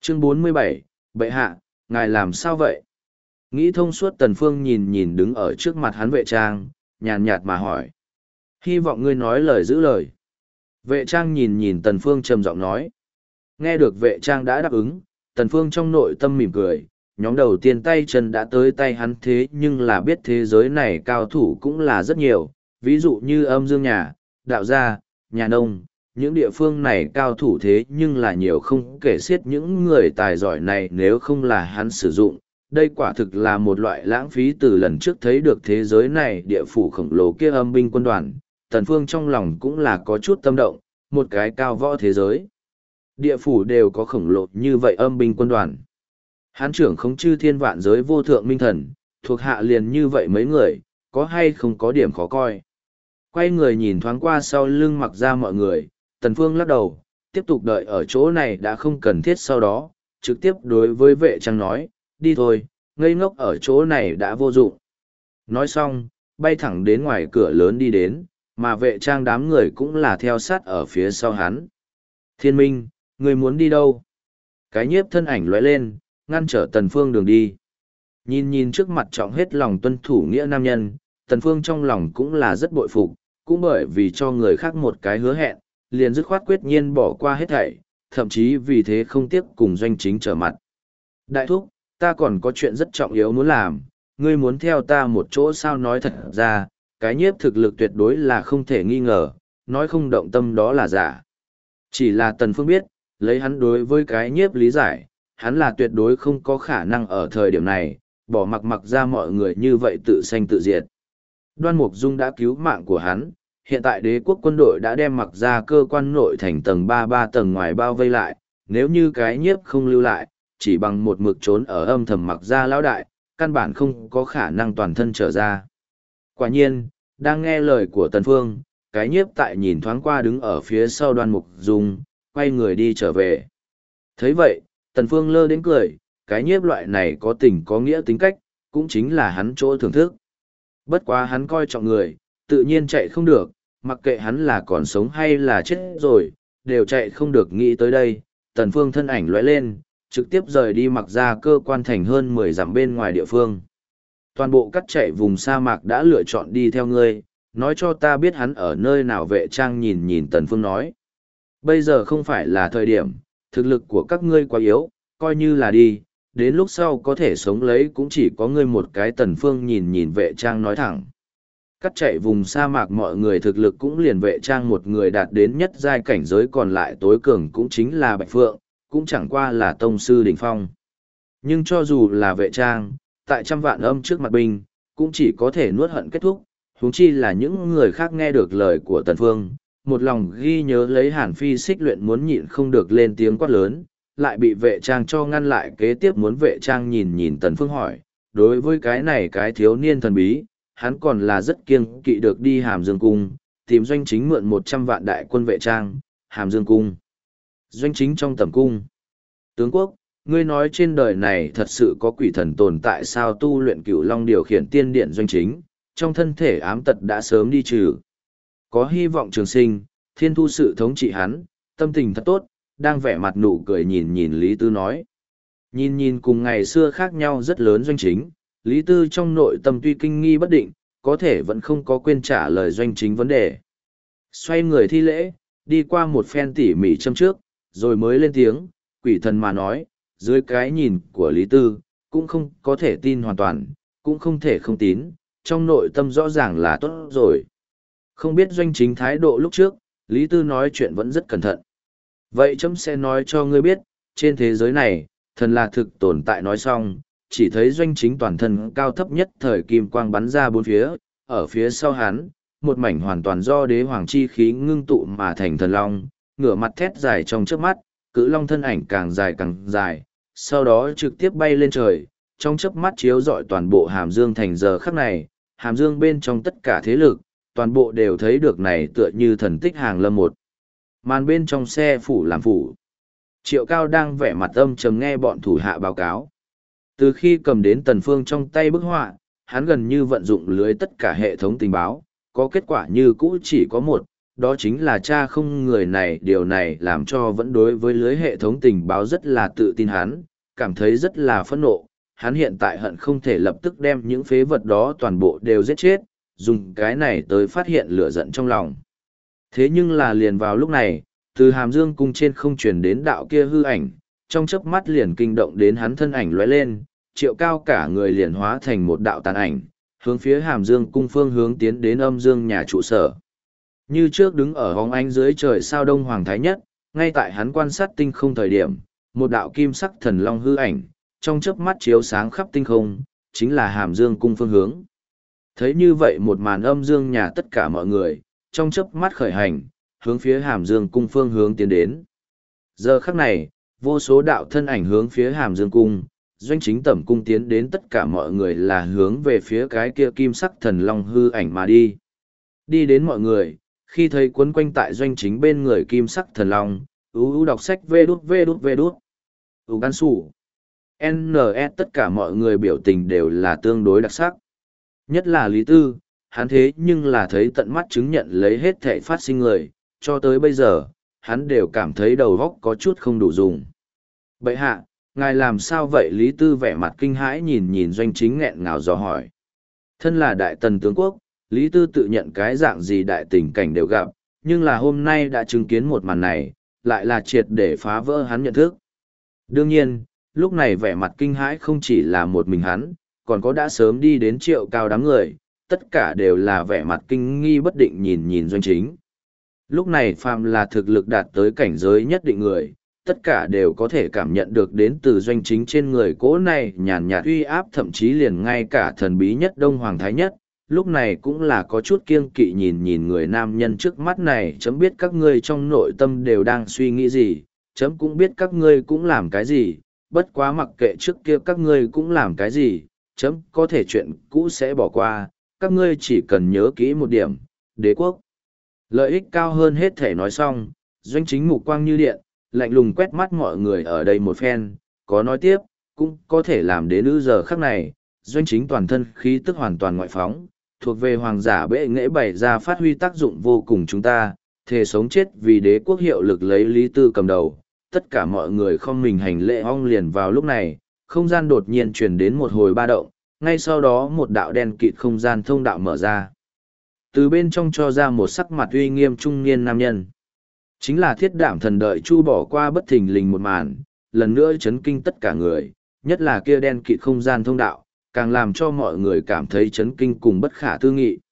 Chương 47, bệ hạ, ngài làm sao vậy? Nghĩ thông suốt Tần Phương nhìn nhìn đứng ở trước mặt hắn vệ trang, nhàn nhạt mà hỏi. Hy vọng ngươi nói lời giữ lời. Vệ trang nhìn nhìn Tần Phương trầm giọng nói. Nghe được vệ trang đã đáp ứng, Tần Phương trong nội tâm mỉm cười, nhóm đầu tiên tay chân đã tới tay hắn thế nhưng là biết thế giới này cao thủ cũng là rất nhiều, ví dụ như âm dương nhà, đạo gia, nhà nông, những địa phương này cao thủ thế nhưng là nhiều không kể xiết những người tài giỏi này nếu không là hắn sử dụng. Đây quả thực là một loại lãng phí từ lần trước thấy được thế giới này địa phủ khổng lồ kia âm binh quân đoàn, Tần Phương trong lòng cũng là có chút tâm động, một cái cao võ thế giới. Địa phủ đều có khổng lồ như vậy âm binh quân đoàn. Hán trưởng khống chư thiên vạn giới vô thượng minh thần, thuộc hạ liền như vậy mấy người, có hay không có điểm khó coi. Quay người nhìn thoáng qua sau lưng Mặc Ra mọi người, Tần Phương lắc đầu, tiếp tục đợi ở chỗ này đã không cần thiết sau đó, trực tiếp đối với vệ trang nói, đi thôi, ngây ngốc ở chỗ này đã vô dụng. Nói xong, bay thẳng đến ngoài cửa lớn đi đến, mà vệ trang đám người cũng là theo sát ở phía sau hắn. Thiên Minh, người muốn đi đâu? Cái nhiếp thân ảnh lóe lên, ngăn trở Tần Phương đường đi. Nhìn nhìn trước mặt trọng hết lòng tuân thủ nghĩa nam nhân, Tần Phương trong lòng cũng là rất bội phục, cũng bởi vì cho người khác một cái hứa hẹn, liền dứt khoát quyết nhiên bỏ qua hết thảy, thậm chí vì thế không tiếc cùng Doanh Chính trở mặt. Đại thúc, ta còn có chuyện rất trọng yếu muốn làm, ngươi muốn theo ta một chỗ sao? Nói thật ra, cái nhiếp thực lực tuyệt đối là không thể nghi ngờ, nói không động tâm đó là giả. Chỉ là Tần Phương biết, lấy hắn đối với cái nhiếp lý giải, hắn là tuyệt đối không có khả năng ở thời điểm này, bỏ Mặc Ra mọi người như vậy tự sanh tự diệt. Đoan Mục Dung đã cứu mạng của hắn, hiện tại đế quốc quân đội đã đem Mặc Ra cơ quan nội thành tầng 3 tầng ngoài bao vây lại, nếu như cái nhiếp không lưu lại, chỉ bằng một mực trốn ở âm thầm Mặc Ra lão đại, căn bản không có khả năng toàn thân trở ra. Quả nhiên, đang nghe lời của Tần Phương, cái nhiếp tại nhìn thoáng qua đứng ở phía sau Đoan Mục Dung, quay người đi trở về. Thấy vậy, Tần Phương lơ đến cười, cái nhiếp loại này có tình có nghĩa tính cách, cũng chính là hắn chỗ thưởng thức. Bất quá hắn coi trọng người, tự nhiên chạy không được, mặc kệ hắn là còn sống hay là chết rồi, đều chạy không được. Nghĩ tới đây, Tần Phương thân ảnh lóe lên, trực tiếp rời đi Mặc Ra cơ quan thành hơn 10 dặm bên ngoài địa phương. Toàn bộ cắt chạy vùng sa mạc đã lựa chọn đi theo ngươi, nói cho ta biết hắn ở nơi nào. Vệ trang nhìn nhìn Tần Phương nói. Bây giờ không phải là thời điểm, thực lực của các ngươi quá yếu, coi như là đi, đến lúc sau có thể sống lấy cũng chỉ có ngươi một cái. Tần Phương nhìn nhìn vệ trang nói thẳng. Cắt chạy vùng sa mạc mọi người thực lực cũng liền vệ trang một người đạt đến nhất giai cảnh giới, còn lại tối cường cũng chính là Bạch Phượng, cũng chẳng qua là tông sư đỉnh phong. Nhưng cho dù là vệ trang, tại trăm vạn âm trước mặt binh, cũng chỉ có thể nuốt hận kết thúc, huống chi là những người khác nghe được lời của Tần Phương, một lòng ghi nhớ lấy Hàn Phi xích luyện muốn nhịn không được lên tiếng quát lớn, lại bị vệ trang cho ngăn lại. Kế tiếp muốn vệ trang nhìn nhìn Tần Phương hỏi, đối với cái này cái thiếu niên thần bí, hắn còn là rất kiêng kỵ. Được đi Hàm Dương Cung, tìm Doanh Chính mượn 100 vạn đại quân. Vệ trang, Hàm Dương Cung. Doanh Chính trong tẩm cung. Tướng quốc, ngươi nói trên đời này thật sự có quỷ thần tồn tại sao? Tu luyện Cửu Long điều khiển tiên điện Doanh Chính, trong thân thể ám tật đã sớm đi trừ. Có hy vọng trường sinh, thiên thu sự thống trị hắn, tâm tình thật tốt, đang vẻ mặt nụ cười nhìn nhìn Lý Tư nói. Nhìn nhìn cùng ngày xưa khác nhau rất lớn Doanh Chính, Lý Tư trong nội tâm tuy kinh nghi bất định, có thể vẫn không có quên trả lời Doanh Chính vấn đề. Xoay người thi lễ, đi qua một phen tỉ mỉ châm trước, rồi mới lên tiếng, quỷ thần mà nói, dưới cái nhìn của Lý Tư, cũng không có thể tin hoàn toàn, cũng không thể không tín, trong nội tâm rõ ràng là tốt rồi. Không biết Doanh Chính thái độ lúc trước, Lý Tư nói chuyện vẫn rất cẩn thận. Vậy chấm sẽ nói cho ngươi biết, trên thế giới này, thần là thực tồn tại. Nói xong, chỉ thấy Doanh Chính toàn thân cao thấp nhất thời kim quang bắn ra bốn phía, ở phía sau hắn, một mảnh hoàn toàn do đế hoàng chi khí ngưng tụ mà thành thần long, ngửa mặt thét dài trong trước mắt, cự long thân ảnh càng dài, sau đó trực tiếp bay lên trời, trong chớp mắt chiếu rọi toàn bộ Hàm Dương thành. Giờ khắc này, Hàm Dương bên trong tất cả thế lực, toàn bộ đều thấy được này tựa như thần tích hàng lâm một màn bên trong xe phủ làm phủ. Triệu Cao đang vẻ mặt âm trầm nghe bọn thủ hạ báo cáo. Từ khi cầm đến Tần Phương trong tay bức họa, hắn gần như vận dụng lưới tất cả hệ thống tình báo, có kết quả như cũ chỉ có một, đó chính là cha không người này. Điều này làm cho vẫn đối với lưới hệ thống tình báo rất là tự tin hắn, cảm thấy rất là phẫn nộ. Hắn hiện tại hận không thể lập tức đem những phế vật đó toàn bộ đều giết chết, dùng cái này tới phát hiện lửa giận trong lòng. Thế nhưng là liền vào lúc này, từ Hàm Dương cung trên không truyền đến đạo kia hư ảnh, trong chớp mắt liền kinh động đến hắn, thân ảnh lóe lên, Triệu Cao cả người liền hóa thành một đạo tàn ảnh, hướng phía Hàm Dương cung phương hướng tiến đến Âm Dương nhà trụ sở. Như trước đứng ở hóng ánh dưới trời sao Đông Hoàng Thái Nhất, ngay tại hắn quan sát tinh không thời điểm, một đạo kim sắc thần long hư ảnh, trong chớp mắt chiếu sáng khắp tinh không, chính là Hàm Dương cung phương hướng. Thấy như vậy một màn, Âm Dương nhà tất cả mọi người, trong chớp mắt khởi hành, hướng phía Hàm Dương cung phương hướng tiến đến. Giờ khắc này, vô số đạo thân ảnh hướng phía Hàm Dương cung, Doanh Chính tẩm cung tiến đến, tất cả mọi người là hướng về phía cái kia kim sắc thần long hư ảnh mà đi. Đi đến mọi người, khi thấy quấn quanh tại Doanh Chính bên người kim sắc thần long, đọc sách vê đút. Gan sủ. NS tất cả mọi người biểu tình đều là tương đối đặc sắc. Nhất là Lý Tư, hắn thế nhưng là thấy tận mắt chứng nhận lấy hết thảy phát sinh người, cho tới bây giờ, hắn đều cảm thấy đầu óc có chút không đủ dùng. Bậy hạ, ngài làm sao vậy? Lý Tư vẻ mặt kinh hãi nhìn nhìn Doanh Chính nghẹn ngào dò hỏi. Thân là đại tần tướng quốc, Lý Tư tự nhận cái dạng gì đại tình cảnh đều gặp, nhưng là hôm nay đã chứng kiến một màn này, lại là triệt để phá vỡ hắn nhận thức. Đương nhiên, lúc này vẻ mặt kinh hãi không chỉ là một mình hắn, còn có đã sớm đi đến Triệu Cao đám người, tất cả đều là vẻ mặt kinh nghi bất định nhìn nhìn Doanh Chính. Lúc này phàm là thực lực đạt tới cảnh giới nhất định người, tất cả đều có thể cảm nhận được đến từ Doanh Chính trên người cỗ này nhàn nhạt uy áp, thậm chí liền ngay cả thần bí nhất Đông Hoàng Thái Nhất, lúc này cũng là có chút kiêng kỵ nhìn nhìn người nam nhân trước mắt này. Chấm biết các ngươi trong nội tâm đều đang suy nghĩ gì, chấm cũng biết các ngươi cũng làm cái gì, bất quá mặc kệ trước kia các ngươi cũng làm cái gì, chấm có thể chuyện cũ sẽ bỏ qua, các ngươi chỉ cần nhớ kỹ một điểm, đế quốc lợi ích cao hơn hết thể. Nói xong, Doanh Chính mục quang như điện, lạnh lùng quét mắt mọi người ở đây một phen, có nói tiếp, cũng có thể làm đến giờ khắc này, Doanh Chính toàn thân khí tức hoàn toàn ngoại phóng, thuộc về hoàng giả bệ nghệ bày ra phát huy tác dụng vô cùng. Chúng ta, thề sống chết vì đế quốc hiệu lực, lấy Lý Tư cầm đầu, tất cả mọi người không mình hành lễ. Ong liền vào lúc này, không gian đột nhiên truyền đến một hồi ba động, ngay sau đó một đạo đen kịt không gian thông đạo mở ra. Từ bên trong cho ra một sắc mặt uy nghiêm trung niên nam nhân. Chính là Thiết Đảm Thần. Đợi Chu bỏ qua bất thình lình một màn, lần nữa chấn kinh tất cả người, nhất là kia đen kịt không gian thông đạo, càng làm cho mọi người cảm thấy chấn kinh cùng bất khả tư nghị.